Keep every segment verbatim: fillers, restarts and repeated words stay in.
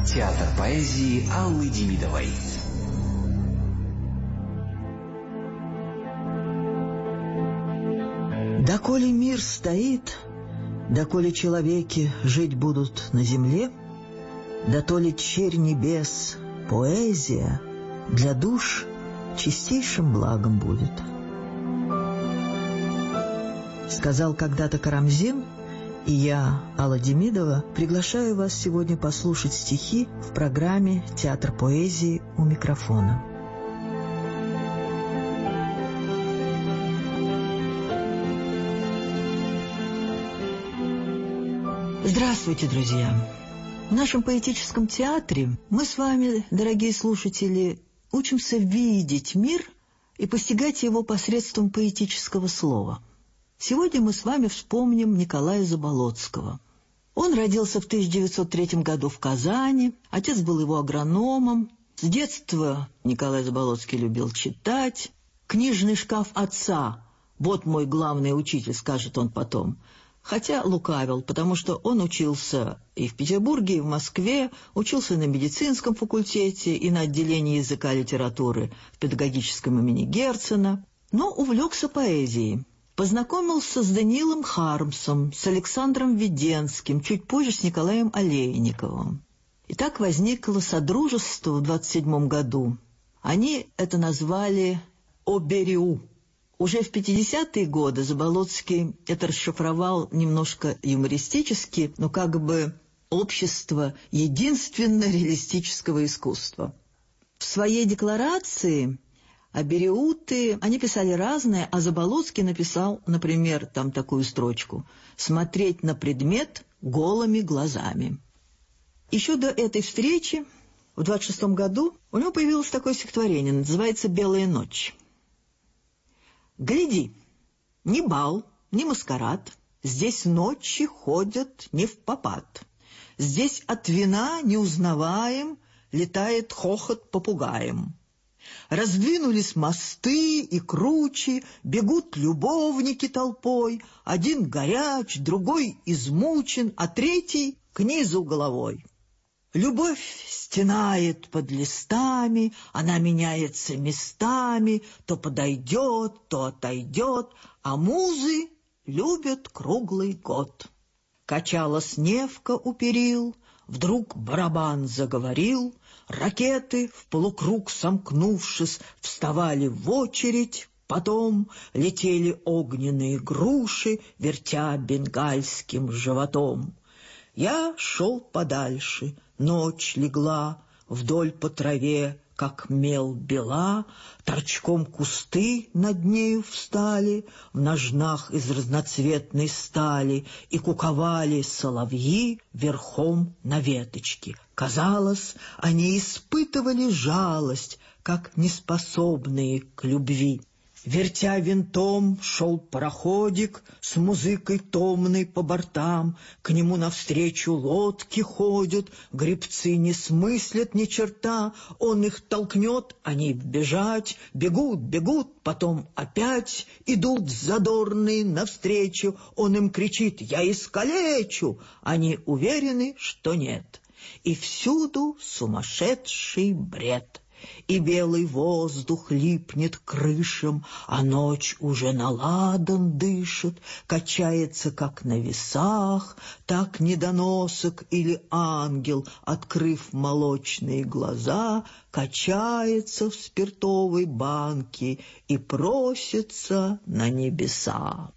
Театр поэзии Аллы Демидовой. Доколе мир стоит, доколе человеки жить будут на земле, дотоле черь небес, поэзия для душ чистейшим благом будет. Сказал когда-то Карамзин, и я, Алла Демидова, приглашаю вас сегодня послушать стихи в программе «Театр поэзии» у микрофона. Здравствуйте, друзья! В нашем поэтическом театре мы с вами, дорогие слушатели, учимся видеть мир и постигать его посредством поэтического слова. Сегодня мы с вами вспомним Николая Заболоцкого. Он родился в тысяча девятьсот третьем году в Казани, отец был его агрономом. С детства Николай Заболоцкий любил читать. «Книжный шкаф отца, вот мой главный учитель», скажет он потом. Хотя лукавил, потому что он учился и в Петербурге, и в Москве, учился на медицинском факультете и на отделении языка и литературы в педагогическом имени Герцена, но увлекся поэзией. Познакомился с Даниилом Хармсом, с Александром Веденским, чуть позже с Николаем Олейниковым. И так возникло содружество в двадцать седьмом году. Они это назвали «Обериу». Уже в пятидесятые годы Заболоцкий это расшифровал немножко юмористически, но как бы «Общество единственно реалистического искусства». В своей декларации абериуты, они писали разное, а Заболоцкий написал, например, там такую строчку: «Смотреть на предмет голыми глазами». Еще до этой встречи, в двадцать шестом году, у него появилось такое стихотворение, называется «Белая ночь». «Гляди, ни бал, ни маскарад, здесь ночи ходят не впопад. Здесь от вина не узнаваем, летает хохот попугаем. Раздвинулись мосты и кручи, бегут любовники толпой, один горяч, другой измучен, а третий к низу головой. Любовь стенает под листами, она меняется местами, то подойдет, то отойдет, а музы любят круглый год. Качалась Невка у перил, вдруг барабан заговорил, ракеты, в полукруг сомкнувшись, вставали в очередь, потом летели огненные груши, вертя бенгальским животом. Я шел подальше, ночь легла, вдоль по траве, как мел бела, торчком кусты над нею встали, в ножнах из разноцветной стали, и куковали соловьи верхом на веточке. Казалось, они испытывали жалость, как неспособные к любви. Вертя винтом, шел пароходик с музыкой томной по бортам. К нему навстречу лодки ходят, гребцы не смыслят ни черта. Он их толкнет, они бежать, бегут, бегут, потом опять идут задорные навстречу. Он им кричит: «Я искалечу!» Они уверены, что нет. И всюду сумасшедший бред. И белый воздух липнет к крышам, а ночь уже наладан дышит, качается, как на весах, так недоносок или ангел, открыв молочные глаза, качается в спиртовой банке и просится на небеса.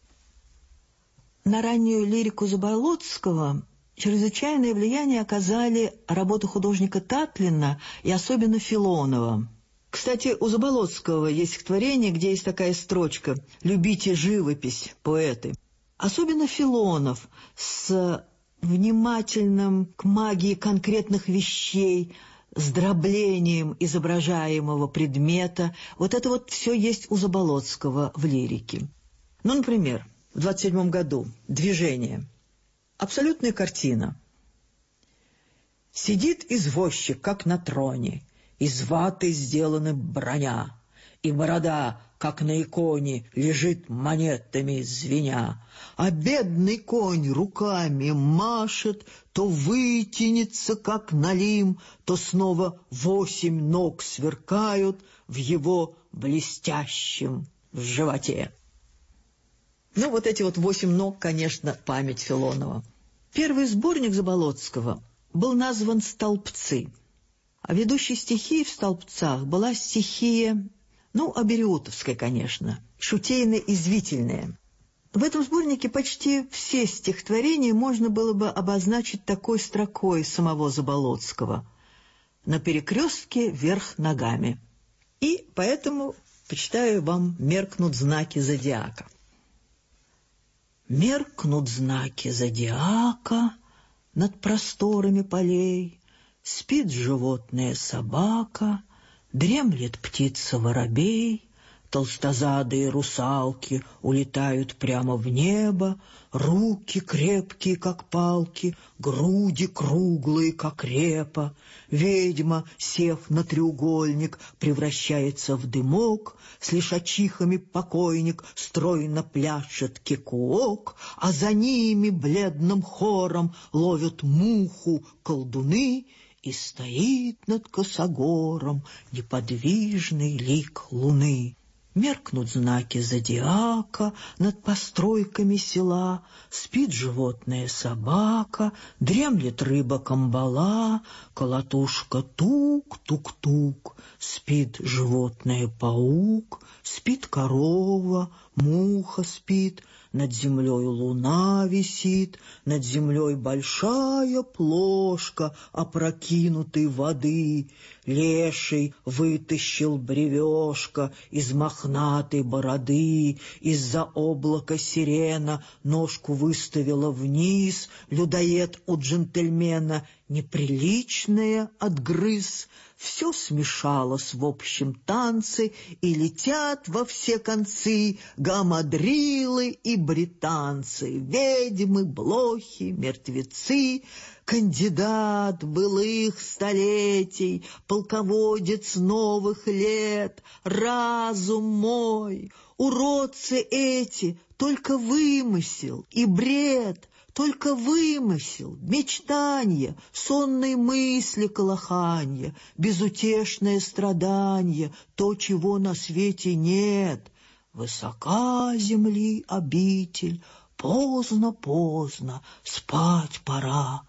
На раннюю лирику Заболоцкого чрезвычайное влияние оказали работы художника Татлина и особенно Филонова. Кстати, у Заболоцкого есть стихотворение, где есть такая строчка: «Любите живопись, поэты». Особенно Филонов с внимательным к магии конкретных вещей, с дроблением изображаемого предмета. Вот это вот все есть у Заболоцкого в лирике. Ну, например, в двадцать седьмом году «Движение». Абсолютная картина. Сидит извозчик, как на троне, из ваты сделана броня, и борода как на иконе, лежит монетами звеня. А бедный конь руками машет, то вытянется, как налим, то снова восемь ног сверкают в его блестящем животе. Ну, вот эти вот восемь ног, конечно, память Филонова. Первый сборник Заболоцкого был назван «Столбцы», а ведущей стихией в «Столбцах» была стихия, ну, абериутовская, конечно, шутейно-извительная. В этом сборнике почти все стихотворения можно было бы обозначить такой строкой самого Заболоцкого: «На перекрестке вверх ногами». И поэтому почитаю вам «Меркнут знаки зодиака». Меркнут знаки зодиака над просторами полей, спит животное собака, дремлет птица-воробей, толстозадые русалки улетают прямо в небо, руки крепкие, как палки, груди круглые, как репа. Ведьма, сев на треугольник, превращается в дымок, с лишачихами покойник стройно пляшет кекуок, а за ними бледным хором ловят муху колдуны, и стоит над косогором неподвижный лик луны. Меркнут знаки зодиака над постройками села, спит животное собака, дремлет рыба камбала, колотушка тук-тук-тук, спит животное паук, спит корова, муха спит, над землей луна висит, над землей большая плошка опрокинутой воды. Леший вытащил бревешко из мохнатой бороды, из-за облака сирена ножку выставила вниз, людоед у джентльмена неприличное отгрыз. Все смешалось в общем танце, и летят во все концы гамадрилы и британцы, ведьмы, блохи, мертвецы. Кандидат былых столетий, полководец новых лет, разум мой, уродцы эти, только вымысел и бред, только вымысел, мечтанье, сонные мысли колыханье, безутешное страдание, то, чего на свете нет. Высока земли обитель, поздно-поздно, спать пора.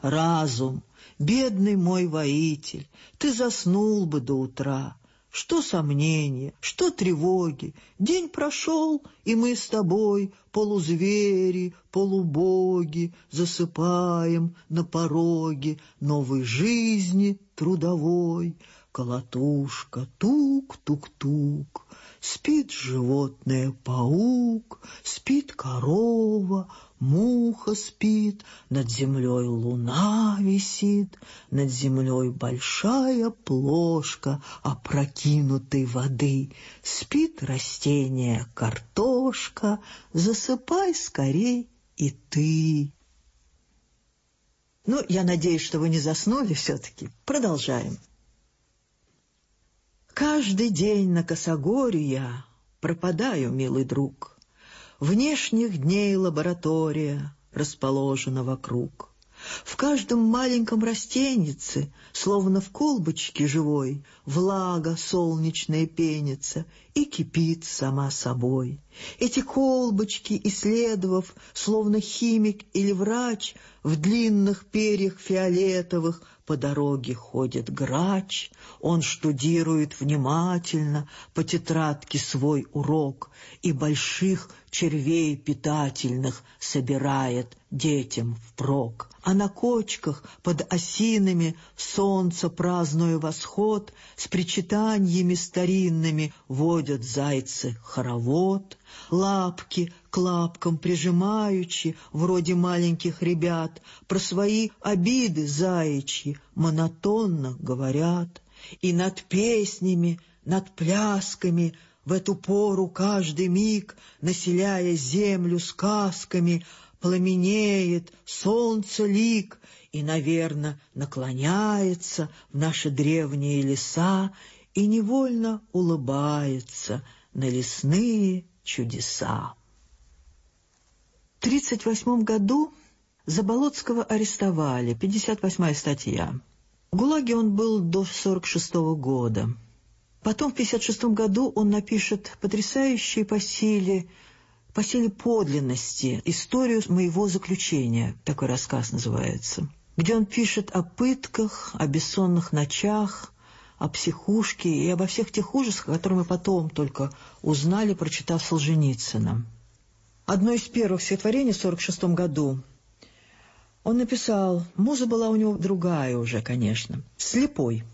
Разум, бедный мой воитель, ты заснул бы до утра. Что сомнения, что тревоги, день прошел, и мы с тобой, полузвери, полубоги, засыпаем на пороге новой жизни трудовой. Колотушка тук-тук-тук, спит животное паук, спит корова, муха спит, над землей луна висит, над землей большая плошка опрокинутой воды, спит растение картошка, засыпай скорей и ты. Ну, я надеюсь, что вы не заснули все-таки. Продолжаем. Каждый день на косогоре я пропадаю, милый друг. Внешних дней лаборатория расположена вокруг. В каждом маленьком растенице, словно в колбочке живой, влага солнечная пенится и кипит сама собой. Эти колбочки, исследовав, словно химик или врач, в длинных перьях фиолетовых по дороге ходит грач. Он штудирует внимательно по тетрадке свой урок и больших червей питательных собирает детям впрок. А на кочках под осинами, солнце празднуя восход, с причитаниями старинными водят зайцы хоровод. Лапки к лапкам прижимаючи, вроде маленьких ребят, про свои обиды заячьи монотонно говорят. И над песнями, над плясками в эту пору каждый миг, населяя землю сказками, пламенеет солнце лик и, наверно, наклоняется в наши древние леса и невольно улыбается на лесные чудеса. В тридцать восьмом году Заболоцкого арестовали, пятьдесят восьмая статья. В ГУЛАГе он был до сорок шестого года. Потом в пятьдесят шестом году он напишет потрясающий по силе, по силе подлинности историю моего заключения, такой рассказ называется, где он пишет о пытках, о бессонных ночах, о психушке и обо всех тех ужасах, которые мы потом только узнали, прочитав Солженицына. Одно из первых стихотворений в сорок шестом году он написал, муза была у него другая уже, конечно, «Слепой».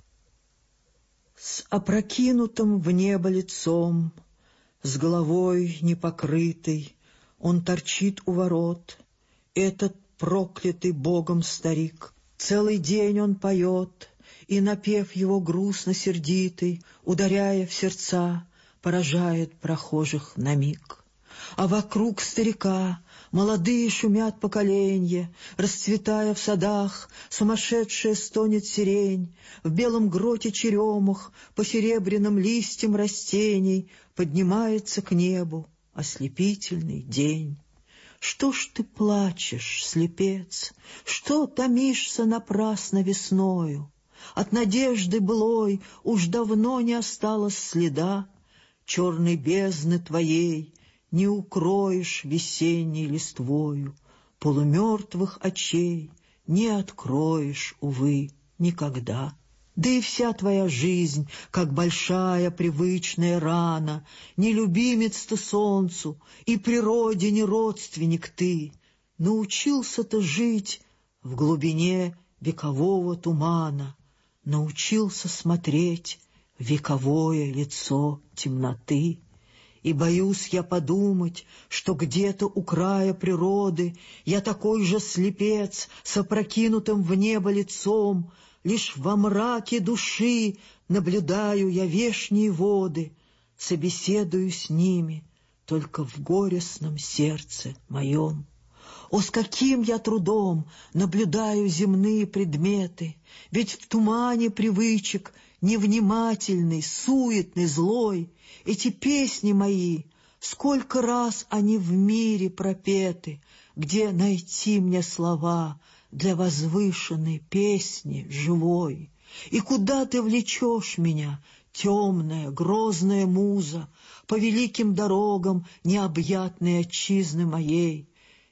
С опрокинутым в небо лицом, с головой непокрытой, он торчит у ворот, этот проклятый Богом старик. Целый день он поет, и напев его грустно-сердитый, ударяя в сердца, поражает прохожих на миг. А вокруг старика молодые шумят поколенья, расцветая в садах, сумасшедшая стонет сирень, в белом гроте черемух, по серебряным листьям растений поднимается к небу ослепительный день. Что ж ты плачешь, слепец, что томишься напрасно весною? От надежды былой уж давно не осталось следа, черной бездны твоей не укроешь весенней листвою, полумертвых очей не откроешь, увы, никогда. Да и вся твоя жизнь, как большая привычная рана, не любимец ты солнцу, и природе не родственник ты. Научился-то жить в глубине векового тумана, научился смотреть в вековое лицо темноты. И боюсь я подумать, что где-то у края природы я такой же слепец с опрокинутым в небо лицом, лишь во мраке души наблюдаю я вешние воды, собеседую с ними только в горестном сердце моем. О, с каким я трудом наблюдаю земные предметы, ведь в тумане привычек невнимательный, суетный, злой, эти песни мои, сколько раз они в мире пропеты, где найти мне слова для возвышенной песни живой? И куда ты влечешь меня, темная, грозная муза, по великим дорогам необъятной отчизны моей?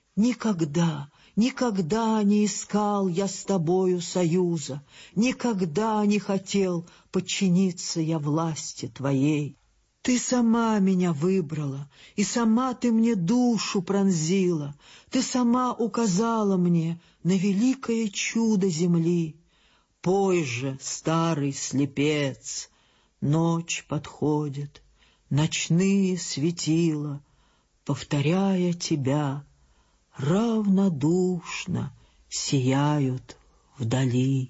Никогда, никогда не искал я с тобою союза, никогда не хотел подчиниться я власти твоей. Ты сама меня выбрала, и сама ты мне душу пронзила, ты сама указала мне на великое чудо земли. Пой же, старый слепец, ночь подходит, ночные светила, повторяя тебя, равнодушно сияют вдали.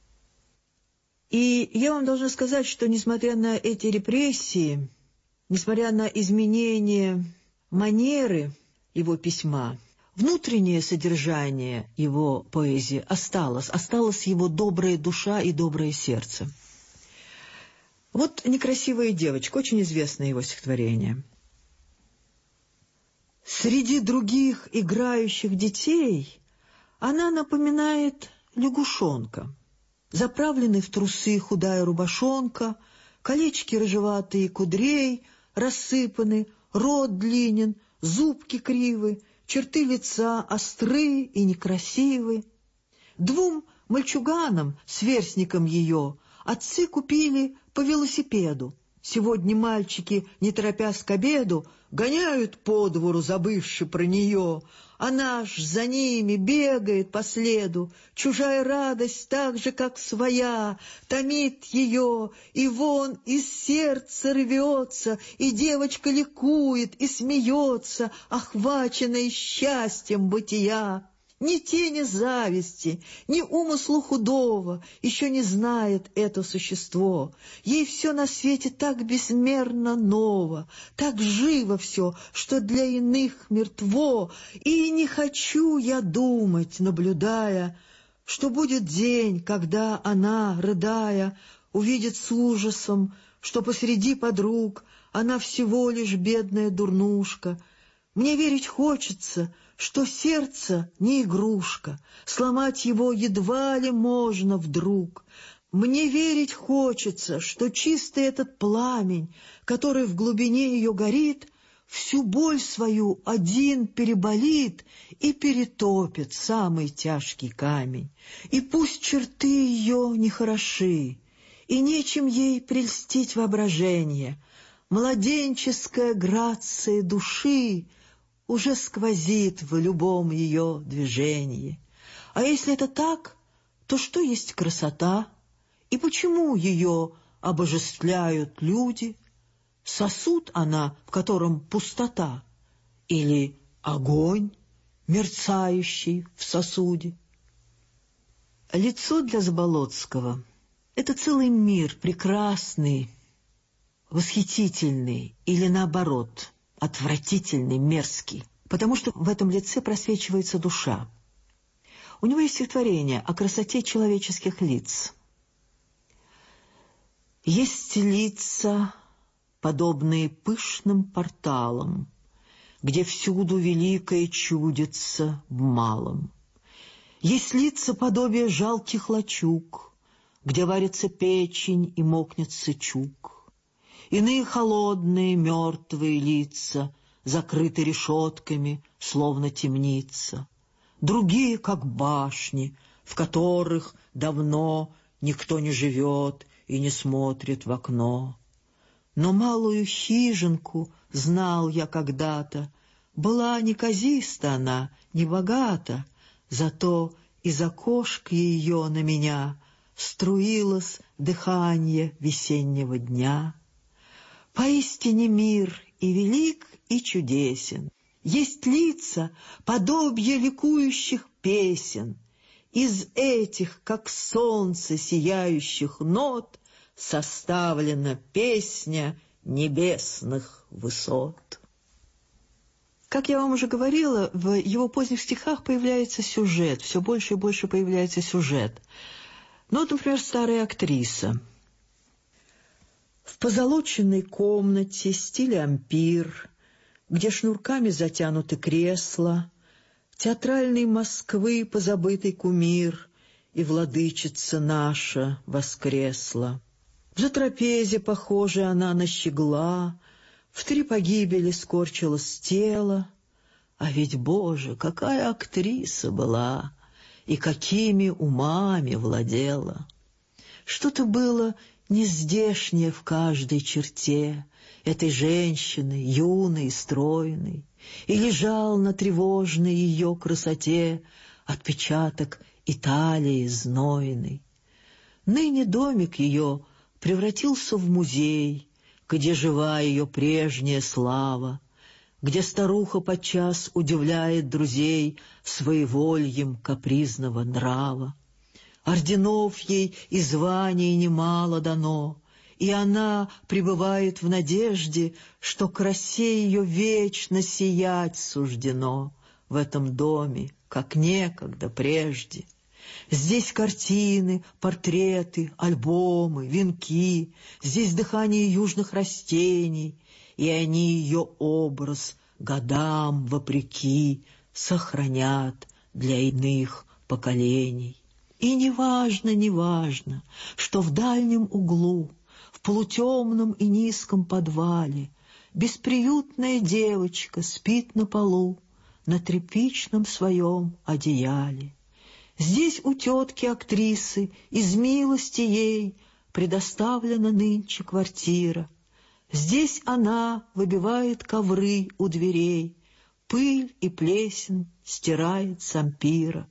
И я вам должна сказать, что несмотря на эти репрессии, несмотря на изменение манеры его письма, внутреннее содержание его поэзии осталось, осталась его добрая душа и доброе сердце. Вот «Некрасивая девочка», очень известное его стихотворение. Среди других играющих детей она напоминает лягушонка. Заправленный в трусы худая рубашонка, колечки рыжеватые кудрей рассыпаны, рот длинен, зубки кривы, черты лица остры и некрасивы. Двум мальчуганам, сверстникам ее, отцы купили по велосипеду. Сегодня мальчики, не торопясь к обеду, гоняют по двору, забывши про нее. Она ж за ними бегает по следу. Чужая радость, так же, как своя, томит ее, и вон из сердца рвется, и девочка ликует и смеется, охваченная счастьем бытия. Ни тени зависти, ни умыслу худого еще не знает это существо. Ей все на свете так безмерно ново, так живо все, что для иных мертво. И не хочу я думать, наблюдая, что будет день, когда она, рыдая, увидит с ужасом, что посреди подруг она всего лишь бедная дурнушка. Мне верить хочется, что сердце не игрушка, сломать его едва ли можно вдруг. Мне верить хочется, что чистый этот пламень, который в глубине ее горит, всю боль свою один переболит и перетопит самый тяжкий камень. И пусть черты ее нехороши, и нечем ей прельстить воображение, младенческая грация души уже сквозит в любом ее движении. А если это так, то что есть красота? И почему ее обожествляют люди? Сосуд она, в котором пустота, или огонь, мерцающий в сосуде? Лицо для Заболоцкого — это целый мир, прекрасный, восхитительный или, наоборот, отвратительный, мерзкий, потому что в этом лице просвечивается душа. У него есть стихотворение о красоте человеческих лиц. Есть лица, подобные пышным порталам, где всюду великое чудится в малом. Есть лица подобие жалких лачуг, где варится печень и мокнет сычуг. Иные холодные мертвые лица, закрыты решетками, словно темница. Другие, как башни, в которых давно никто не живет и не смотрит в окно. Но малую хижинку знал я когда-то, была неказиста она, не богата, зато из окошка ее на меня струилось дыхание весеннего дня. Поистине мир и велик, и чудесен. Есть лица, подобие ликующих песен. Из этих, как солнце, сияющих нот составлена песня небесных высот. Как я вам уже говорила, в его поздних стихах появляется сюжет, все больше и больше появляется сюжет. Ну, вот, например, старая актриса. В позолоченной комнате стиля ампир, где шнурками затянуты кресла, театральной Москвы позабытый кумир и владычица наша воскресла. В затрапезе похожа она на щегла, в три погибели скорчилось тело. А ведь, Боже, какая актриса была и какими умами владела! Что-то было нездешнее в каждой черте этой женщины, юной и стройной, и лежал на тревожной ее красоте отпечаток Италии знойной. Ныне домик ее превратился в музей, где жива ее прежняя слава, где старуха подчас удивляет друзей своевольем капризного нрава. Орденов ей и званий немало дано, и она пребывает в надежде, что красе ее вечно сиять суждено в этом доме, как некогда прежде. Здесь картины, портреты, альбомы, венки, здесь дыхание южных растений, и они ее образ годам вопреки сохранят для иных поколений. И неважно, неважно, что в дальнем углу, в полутемном и низком подвале бесприютная девочка спит на полу на тряпичном своем одеяле. Здесь у тетки-актрисы из милости ей предоставлена нынче квартира. Здесь она выбивает ковры у дверей, пыль и плесень стирает с ампира.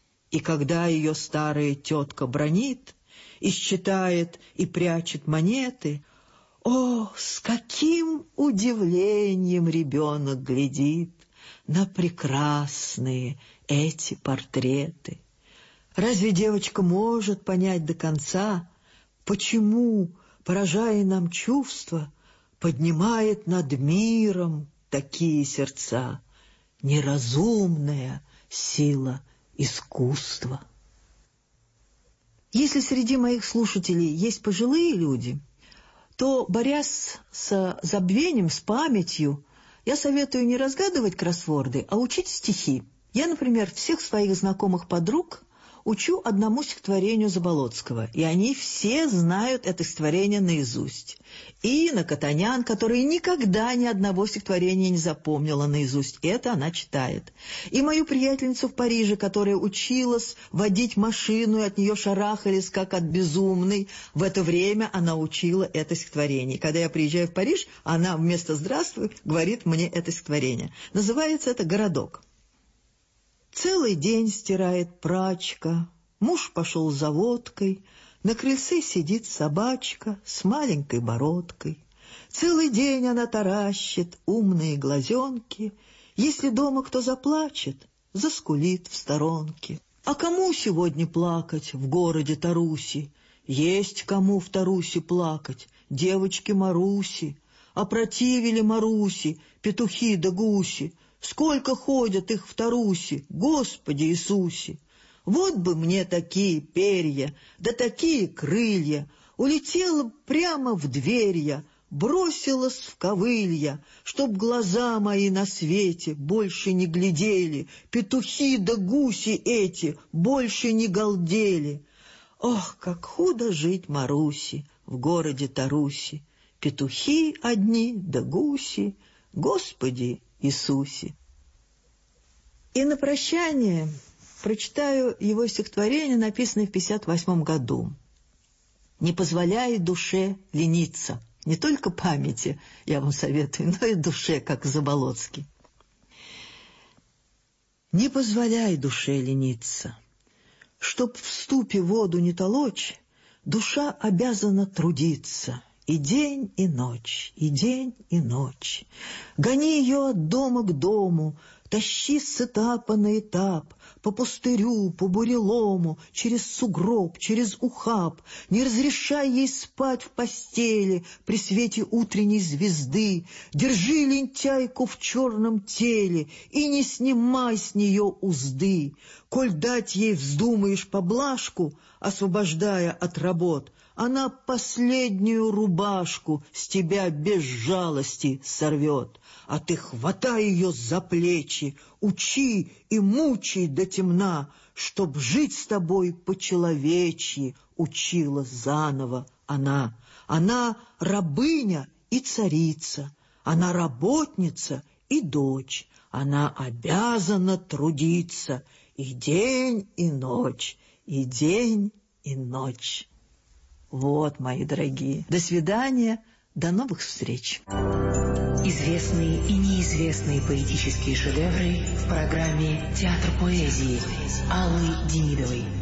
И когда ее старая тетка бранит, и считает и прячет монеты, о, с каким удивлением ребенок глядит на прекрасные эти портреты! Разве девочка может понять до конца, почему, поражая нам чувства, поднимает над миром такие сердца неразумная сила искусства? Если среди моих слушателей есть пожилые люди, то, борясь с забвением, с памятью, я советую не разгадывать кроссворды, а учить стихи. Я, например, всех своих знакомых подруг учу одному стихотворению Заболоцкого, и они все знают это стихотворение наизусть. И Инна Катанян, которая никогда ни одного стихотворения не запомнила наизусть, это она читает. И мою приятельницу в Париже, которая училась водить машину, и от нее шарахались, как от безумной, в это время она учила это стихотворение. И когда я приезжаю в Париж, она вместо «здравствуй» говорит мне это стихотворение. Называется это «Городок». Целый день стирает прачка, муж пошел за водкой, на крыльце сидит собачка с маленькой бородкой. Целый день она таращит умные глазенки, если дома кто заплачет, заскулит в сторонке. А кому сегодня плакать в городе Таруси? Есть кому в Таруси плакать, девочки Маруси. Опротивили Маруси петухи да гуси, сколько ходят их в Таруси, Господи Иисусе! Вот бы мне такие перья, да такие крылья, улетела прямо в дверь я, бросилась в ковылья, чтоб глаза мои на свете больше не глядели, петухи да гуси эти больше не галдели. Ох, как худо жить Маруси в городе Таруси, петухи одни да гуси, Господи Иисусе. И на прощание прочитаю его стихотворение, написанное в пятьдесят восьмом году. «Не позволяй душе лениться». Не только памяти, я вам советую, но и душе, как Заболоцкий. «Не позволяй душе лениться. Чтоб в ступе воду не толочь, душа обязана трудиться. И день, и ночь, и день, и ночь. Гони ее от дома к дому, тащи с этапа на этап, по пустырю, по бурелому, через сугроб, через ухаб. Не разрешай ей спать в постели при свете утренней звезды. Держи лентяйку в черном теле и не снимай с нее узды. Коль дать ей вздумаешь поблажку, освобождая от работ, она последнюю рубашку с тебя без жалости сорвет. А ты хватай ее за плечи, учи и мучай до темна, чтоб жить с тобой по-человечьи учила заново она. Она рабыня и царица, она работница и дочь, она обязана трудиться и день, и ночь, и день, и ночь». Вот, мои дорогие, до свидания, до новых встреч. Известные и неизвестные поэтические шедевры в программе «Театр поэзии» Аллы Демидовой.